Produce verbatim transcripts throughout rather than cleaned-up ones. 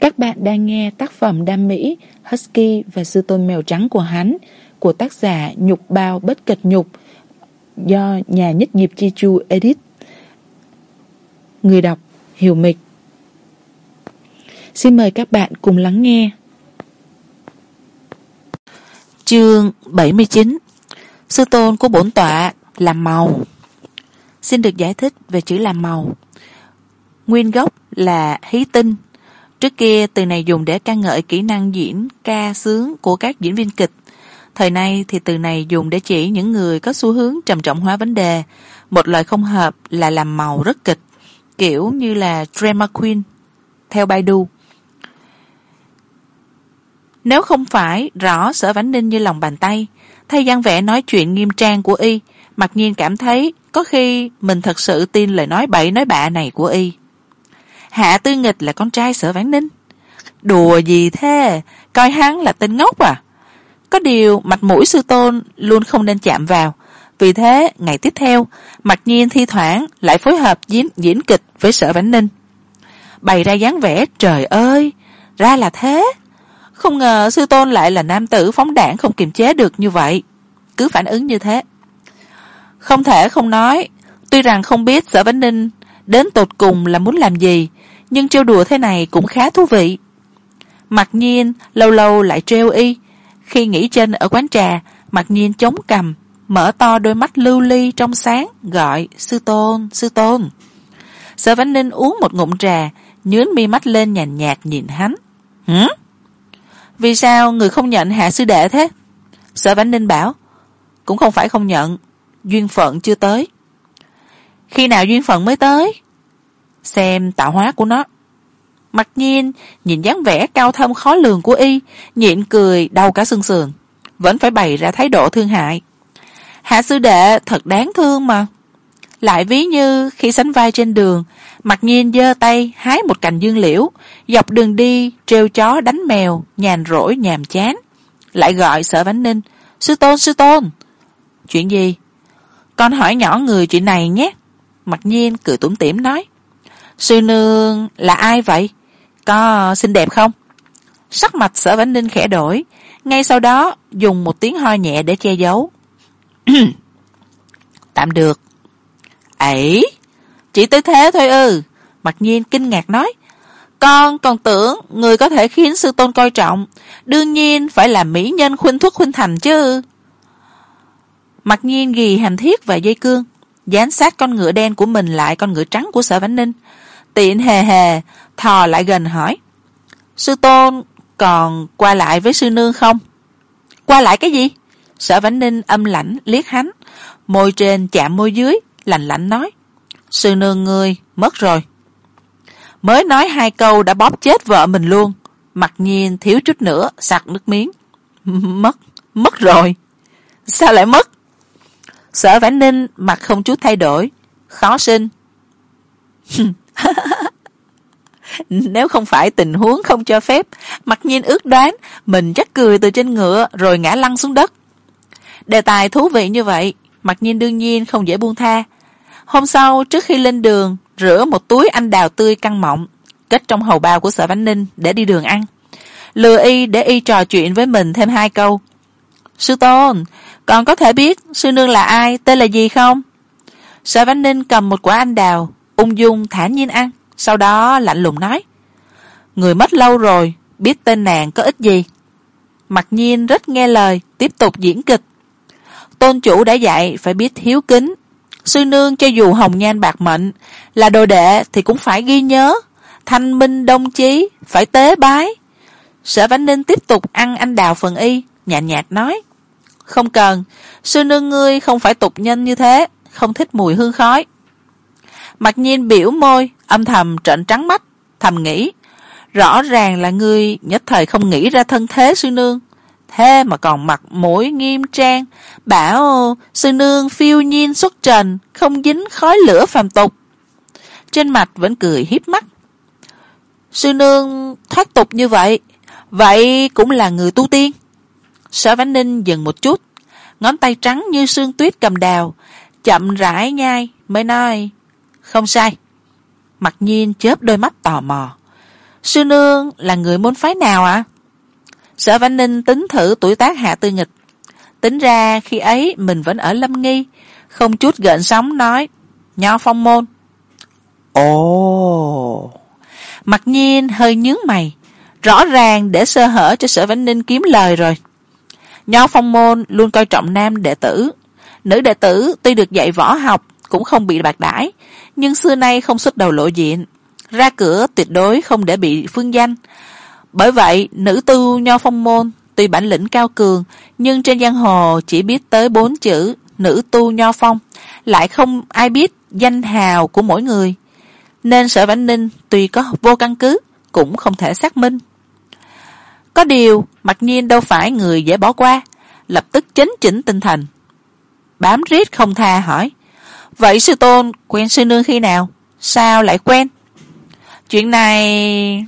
Các bạn đang nghe tác phẩm đam mỹ Husky và sư tôn mèo trắng của hắn của tác giả Nhục Bao Bất Kịch Nhục do nhà nhất nghiệp Chi Chu edit. Người đọc Hiểu Mịch. Xin mời các bạn cùng lắng nghe. Chương bảy mươi chín. Sư tôn của bổn tọa làm màu. Xin được giải thích về chữ làm màu. Nguyên gốc là hí tinh. Trước kia từ này dùng để ca ngợi kỹ năng diễn ca sướng của các diễn viên kịch. Thời nay thì từ này dùng để chỉ những người có xu hướng trầm trọng hóa vấn đề. Một lời không hợp là làm màu rất kịch, kiểu như là drama queen theo Baidu. Nếu không phải rõ Sở Vãn Ninh như lòng bàn tay, thay dáng vẻ nói chuyện nghiêm trang của y, mặc nhiên cảm thấy có khi mình thật sự tin lời nói bậy nói bạ này của y. Hạ Tư Nghịch là con trai Sở Vãn Ninh. Đùa gì thế, coi hắn là tên ngốc à. Có điều mặt mũi sư tôn luôn không nên chạm vào. Vì thế ngày tiếp theo, mặc nhiên thi thoảng lại phối hợp diễn, diễn kịch với Sở Vãn Ninh, bày ra dáng vẻ trời ơi, ra là thế. Không ngờ sư tôn lại là nam tử phóng đãng không kiềm chế được như vậy, cứ phản ứng như thế. Không thể không nói, tuy rằng không biết Sở Vãn Ninh đến tột cùng là muốn làm gì, nhưng trêu đùa thế này cũng khá thú vị. Mặc nhiên lâu lâu lại trêu y. Khi nghỉ chân ở quán trà, Mặc nhiên chống cằm, mở to đôi mắt lưu ly trong sáng, gọi sư tôn, sư tôn. Sở Vãn Ninh uống một ngụm trà, nhướng mi mắt lên nhàn nhạt nhìn hắn. Hử? Vì sao người không nhận Hạ sư đệ thế? Sở Vãn Ninh bảo, cũng không phải không nhận, duyên phận chưa tới. Khi nào duyên phận mới tới? Xem tạo hóa của nó. Mặc nhiên nhìn dáng vẻ cao thâm khó lường của y, nhịn cười đau cả xương sườn, vẫn phải bày ra thái độ thương hại. Hạ sư đệ thật đáng thương mà. Lại ví như khi sánh vai trên đường, Mặc nhiên giơ tay hái một cành dương liễu, dọc đường đi trêu chó đánh mèo, nhàn rỗi nhàm chán, lại gọi Sở Vãn Ninh, sư tôn, sư tôn. Chuyện gì? Con hỏi nhỏ người chuyện này nhé. Mặc nhiên cười tủm tỉm nói, sư nương là ai vậy? Có xinh đẹp không? Sắc mặt Sở Vãn Ninh khẽ đổi, ngay sau đó dùng một tiếng ho nhẹ để che giấu. Tạm được. Ấy, chỉ tới thế thôi ư? Mặc nhiên kinh ngạc nói, con còn tưởng người có thể khiến sư tôn coi trọng, đương nhiên phải là mỹ nhân khuynh thuốc khuynh thành chứ. Mặc nhiên ghi hành thiết và dây cương, dán sát con ngựa đen của mình lại con ngựa trắng của Sở Vãn Ninh, tiện hề hề thò lại gần hỏi, sư tôn còn qua lại với sư nương không? Qua lại cái gì? Sở Vãn Ninh âm lãnh liếc hắn, môi trên chạm môi dưới, lạnh lạnh nói, sư nương ngươi mất rồi. Mới nói hai câu đã bóp chết vợ mình luôn. Mặc nhiên thiếu chút nữa sặc nước miếng. Mất, mất rồi. Sao lại mất? Sở Vãn Ninh mặt không chút thay đổi, khó sinh. Nếu không phải tình huống không cho phép, Mặc nhiên ước đoán mình chắc cười từ trên ngựa rồi ngã lăn xuống đất. Đề tài thú vị như vậy, Mặc nhiên đương nhiên không dễ buông tha. Hôm sau trước khi lên đường, rửa một túi anh đào tươi căng mọng, cất trong hầu bao của Sở Vãn Ninh để đi đường ăn, lừa y để y trò chuyện với mình thêm hai câu. Sư tôn, còn có thể biết sư nương là ai, tên là gì không? Sở Vãn Ninh cầm một quả anh đào, ung dung thản nhiên ăn, sau đó lạnh lùng nói, người mất lâu rồi, biết tên nàng có ích gì? Mặc nhiên rất nghe lời, tiếp tục diễn kịch. Tôn chủ đã dạy phải biết hiếu kính, sư nương cho dù hồng nhan bạc mệnh, là đồ đệ thì cũng phải ghi nhớ, thanh minh đồng chí, phải tế bái. Sở Vãn Ninh tiếp tục ăn anh đào phần y, nhạt nhạt nói, không cần, sư nương ngươi không phải tục nhân như thế, không thích mùi hương khói. Mặc nhiên biểu môi, âm thầm trợn trắng mắt, thầm nghĩ, rõ ràng là ngươi nhất thời không nghĩ ra thân thế sư nương, thế mà còn mặt mũi nghiêm trang, bảo sư nương phiêu nhiên xuất trần, không dính khói lửa phàm tục. Trên mặt vẫn cười hiếp mắt. Sư nương thoát tục như vậy, vậy cũng là người tu tiên. Sở Vãn Ninh dừng một chút, ngón tay trắng như sương tuyết cầm đào, chậm rãi nhai, mới nói, không sai. Mặc nhiên chớp đôi mắt tò mò. Sư nương là người môn phái nào ạ? À? Sở Vãn Ninh tính thử tuổi tác Hạ Tư Nghịch. Tính ra khi ấy mình vẫn ở Lâm Nghi, không chút gợn sóng nói, Nho Phong môn. Ồ! Mặc Nhiên hơi nhướng mày, rõ ràng để sơ hở cho Sở Vãn Ninh kiếm lời rồi. Nho Phong môn luôn coi trọng nam đệ tử. Nữ đệ tử tuy được dạy võ học cũng không bị bạc đãi, nhưng xưa nay không xuất đầu lộ diện, ra cửa tuyệt đối không để bị phương danh. Bởi vậy nữ tu Nho Phong môn tuy bản lĩnh cao cường, nhưng trên giang hồ chỉ biết tới bốn chữ nữ tu Nho Phong, lại không ai biết danh hào của mỗi người, nên Sở Vãn Ninh tuy có vô căn cứ cũng không thể xác minh. Có điều Mặc Nhiên đâu phải người dễ bỏ qua, lập tức chấn chỉnh tinh thần, bám riết không tha hỏi, vậy sư tôn quen sư nương khi nào, sao lại quen? Chuyện này...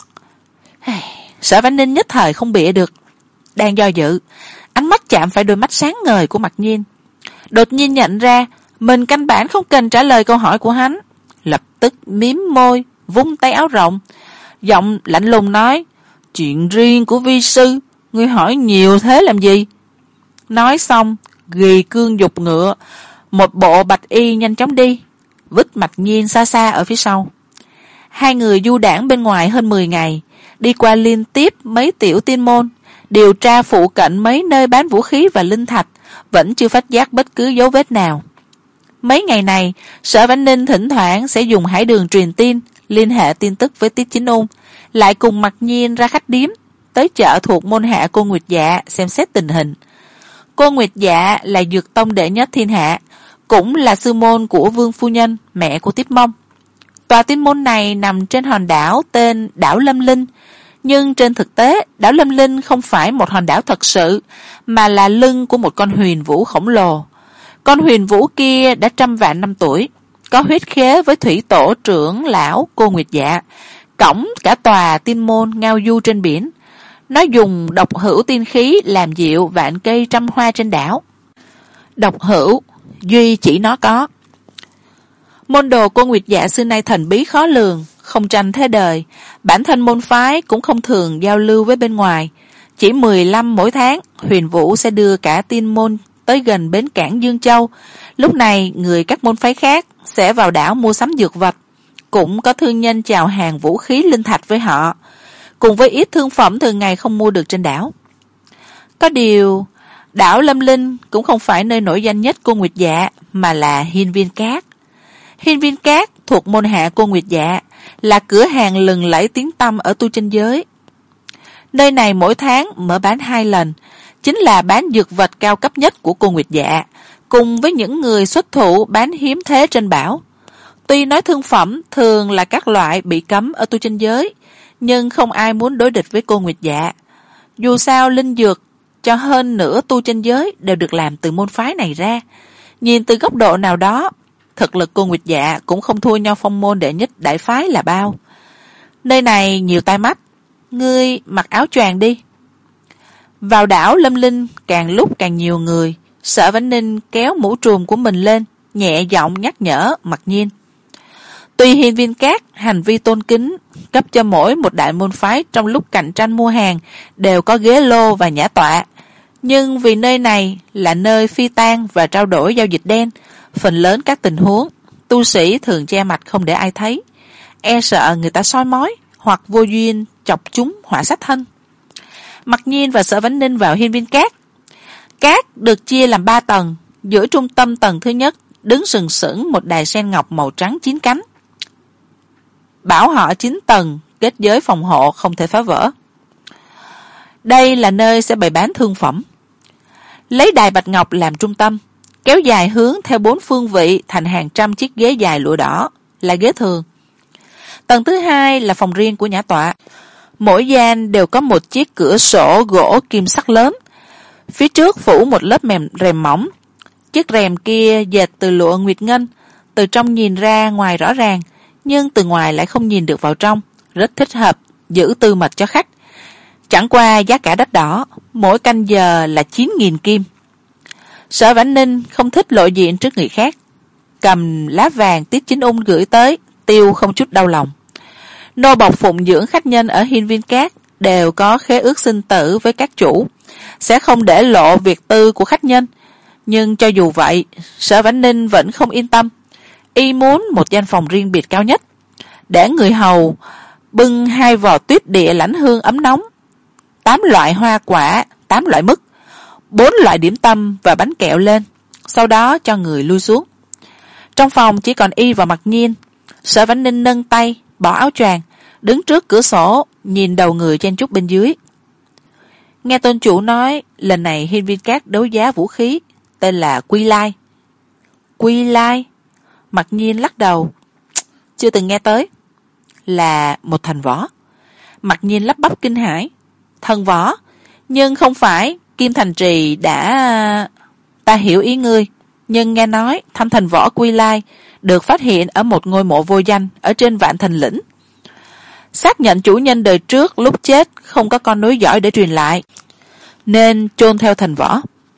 Sở Vãn Ninh nhất thời không bịa được, đang do dự, ánh mắt chạm phải đôi mắt sáng ngời của Mặc Nhiên, đột nhiên nhận ra mình căn bản không cần trả lời câu hỏi của hắn, lập tức mím môi, vung tay áo rộng, giọng lạnh lùng nói, chuyện riêng của vi sư, ngươi hỏi nhiều thế làm gì? Nói xong ghi cương dục ngựa, một bộ bạch y nhanh chóng đi, vứt Mặc Nhiên xa xa ở phía sau. Hai người du đãng bên ngoài hơn mười ngày, đi qua liên tiếp mấy tiểu tiên môn, điều tra phụ cận mấy nơi bán vũ khí và linh thạch, vẫn chưa phát giác bất cứ dấu vết nào. Mấy ngày này, Sở Vãn Ninh thỉnh thoảng sẽ dùng hải đường truyền tin, liên hệ tin tức với Tiết Chính Ung, lại cùng Mặc Nhiên ra khách điếm, tới chợ thuộc môn hạ cô Nguyệt Dạ xem xét tình hình. Cô Nguyệt Dạ là dược tông đệ nhất thiên hạ, cũng là sư môn của Vương Phu Nhân, mẹ của Tiếp Mông. Tòa tiên môn này nằm trên hòn đảo tên đảo Lâm Linh, nhưng trên thực tế đảo Lâm Linh không phải một hòn đảo thật sự, mà là lưng của một con huyền vũ khổng lồ. Con huyền vũ kia đã trăm vạn năm tuổi, có huyết khế với thủy tổ trưởng lão cô Nguyệt Dạ, cõng cả tòa tiên môn ngao du trên biển. Nó dùng độc hữu tiên khí làm dịu vạn cây trăm hoa trên đảo. Độc hữu duy chỉ nó có. Môn đồ cô Nguyệt Dạ xưa nay thần bí khó lường, không tranh thế đời, bản thân môn phái cũng không thường giao lưu với bên ngoài. Chỉ mười lăm mỗi tháng, huyền vũ sẽ đưa cả tiên môn tới gần bến cảng Dương Châu. Lúc này người các môn phái khác sẽ vào đảo mua sắm dược vật, cũng có thương nhân chào hàng vũ khí linh thạch với họ, cùng với ít thương phẩm thường ngày không mua được trên đảo. Có điều đảo Lâm Linh cũng không phải nơi nổi danh nhất cô Nguyệt Dạ, mà là Hiên Viên Cát. Hiên Viên Cát thuộc môn hạ cô Nguyệt Dạ, là cửa hàng lừng lẫy tiếng tăm ở tu chân giới. Nơi này mỗi tháng mở bán hai lần, chính là bán dược vật cao cấp nhất của cô Nguyệt Dạ, cùng với những người xuất thủ bán hiếm thế trên bảo. Tuy nói thương phẩm thường là các loại bị cấm ở tu chân giới, nhưng không ai muốn đối địch với cô Nguyệt Dạ. Dù sao linh dược cho hơn nửa tu chân giới đều được làm từ môn phái này ra. Nhìn từ góc độ nào đó, thực lực cô Nguyệt Dạ cũng không thua Nho Phong môn đệ nhất đại phái là bao. Nơi này nhiều tai mắt, ngươi mặc áo choàng đi. Vào đảo Lâm Linh càng lúc càng nhiều người, Sở Vãn Ninh kéo mũ trùm của mình lên, nhẹ giọng nhắc nhở Mặc Nhiên. Tuy Hiên Viên Cát hành vi tôn kính, cấp cho mỗi một đại môn phái trong lúc cạnh tranh mua hàng đều có ghế lô và nhã tọa, nhưng vì nơi này là nơi phi tang và trao đổi giao dịch đen, phần lớn các tình huống tu sĩ thường che mặt không để ai thấy, e sợ người ta soi mói hoặc vô duyên chọc chúng họa sát thân. Mặc Nhiên và Sở Vãn Ninh vào Hiên Viên Cát. Cát được chia làm ba tầng, giữa trung tâm tầng thứ nhất đứng sừng sững một đài sen ngọc màu trắng chín cánh. Bảo họ chín tầng, kết giới phòng hộ không thể phá vỡ. Đây là nơi sẽ bày bán thương phẩm. Lấy đài bạch ngọc làm trung tâm, kéo dài hướng theo bốn phương vị thành hàng trăm chiếc ghế dài lụa đỏ, là ghế thường. Tầng thứ hai là phòng riêng của nhã tọa. Mỗi gian đều có một chiếc cửa sổ gỗ kim sắc lớn, phía trước phủ một lớp mềm rèm mỏng. Chiếc rèm kia dệt từ lụa nguyệt ngân, từ trong nhìn ra ngoài rõ ràng, nhưng từ ngoài lại không nhìn được vào trong, rất thích hợp giữ tư mật cho khách. Chẳng qua giá cả đắt đỏ, mỗi canh giờ là chín nghìn kim. Sở Vãn Ninh không thích lộ diện trước người khác, cầm lá vàng Tiết Chính Ung gửi tới, tiêu không chút đau lòng. Nô bộc phụng dưỡng khách nhân ở Hiên Viên Cát đều có khế ước sinh tử với các chủ, sẽ không để lộ việc tư của khách nhân. Nhưng cho dù vậy, Sở Vãn Ninh vẫn không yên tâm. Y muốn một gian phòng riêng biệt cao nhất, để người hầu bưng hai vò tuyết địa lãnh hương ấm nóng, tám loại hoa quả, tám loại mứt, bốn loại điểm tâm và bánh kẹo lên, sau đó cho người lui xuống. Trong phòng chỉ còn Y và Mặc Nhiên. Sở Vãn Ninh nâng tay bỏ áo choàng, đứng trước cửa sổ nhìn đầu người chen chúc bên dưới. Nghe tôn chủ nói lần này Hiên Viên Cát đấu giá vũ khí tên là Quy Lai. Quy Lai? Mặc Nhiên lắc đầu. Chưa từng nghe tới. Là một thần võ. Mặc Nhiên lắp bắp kinh hãi. Thần võ? Nhưng không phải Kim Thành Trì đã... Ta hiểu ý ngươi, nhưng nghe nói thăm thần võ Quy Lai được phát hiện ở một ngôi mộ vô danh ở trên Vạn Thành Lĩnh. Xác nhận chủ nhân đời trước lúc chết không có con nối dõi để truyền lại, nên chôn theo thần võ.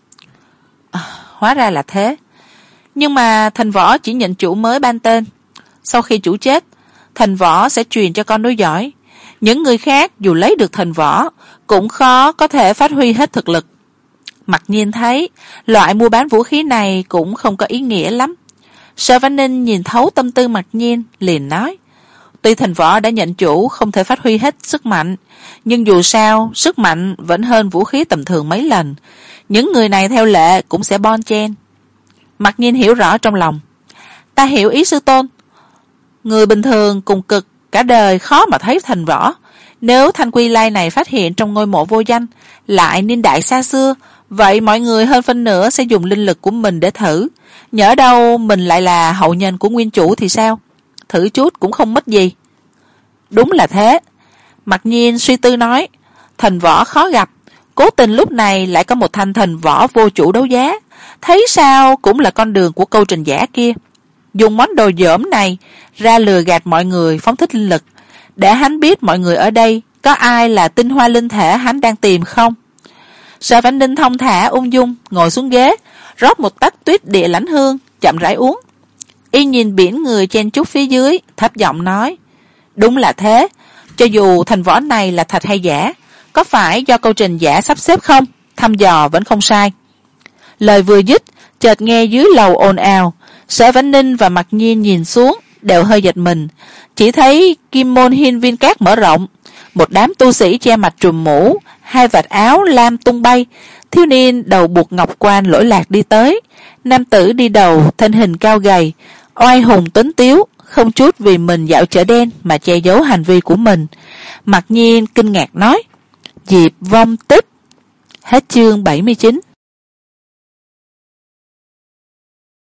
À, hóa ra là thế. Nhưng mà thần võ chỉ nhận chủ mới ban tên. Sau khi chủ chết, thần võ sẽ truyền cho con nối dõi. Những người khác dù lấy được thần võ cũng khó có thể phát huy hết thực lực. Mặc Nhiên thấy loại mua bán vũ khí này cũng không có ý nghĩa lắm. Sở Vãn Ninh nhìn thấu tâm tư Mặc Nhiên, liền nói: tuy thần võ đã nhận chủ không thể phát huy hết sức mạnh, nhưng dù sao sức mạnh vẫn hơn vũ khí tầm thường mấy lần. Những người này theo lệ cũng sẽ bon chen. Mặc Nhiên hiểu rõ trong lòng. Ta hiểu ý sư tôn. Người bình thường cùng cực cả đời khó mà thấy thần võ. Nếu thanh Quy Lai này phát hiện trong ngôi mộ vô danh, lại niên đại xa xưa, vậy mọi người hơn phân nửa sẽ dùng linh lực của mình để thử. Nhỡ đâu mình lại là hậu nhân của nguyên chủ thì sao? Thử chút cũng không mất gì. Đúng là thế. Mặc Nhiên suy tư nói, thần võ khó gặp, cố tình lúc này lại có một thanh thần võ vô chủ đấu giá, thấy sao cũng là con đường của câu trình giả kia. Dùng món đồ dởm này ra lừa gạt mọi người phóng thích linh lực, để hắn biết mọi người ở đây có ai là tinh hoa linh thể hắn đang tìm không. Sở Vãn Ninh thông thả ung dung ngồi xuống ghế, rót một tách tuyết địa lãnh hương, chậm rãi uống. Y nhìn biển người chen chúc phía dưới, thấp giọng nói, đúng là thế. Cho dù thành võ này là thật hay giả, có phải do câu trình giả sắp xếp không? Thăm dò vẫn không sai. Lời vừa dứt, chợt nghe dưới lầu ồn ào. Sở Vãn Ninh và Mặc Nhiên nhìn xuống đều hơi giật mình, chỉ thấy kim môn Hiên Viên Cát mở rộng, một đám tu sĩ che mặt trùm mũ, hai vạt áo lam tung bay, thiếu niên đầu buộc ngọc quan lỗi lạc đi tới, nam tử đi đầu thân hình cao gầy, oai hùng tuấn tiếu, không chút vì mình dạo chợ đen mà che giấu hành vi của mình. Mặc Nhiên kinh ngạc nói, Diệp Vong Tích. Hết chương bảy mươi chín.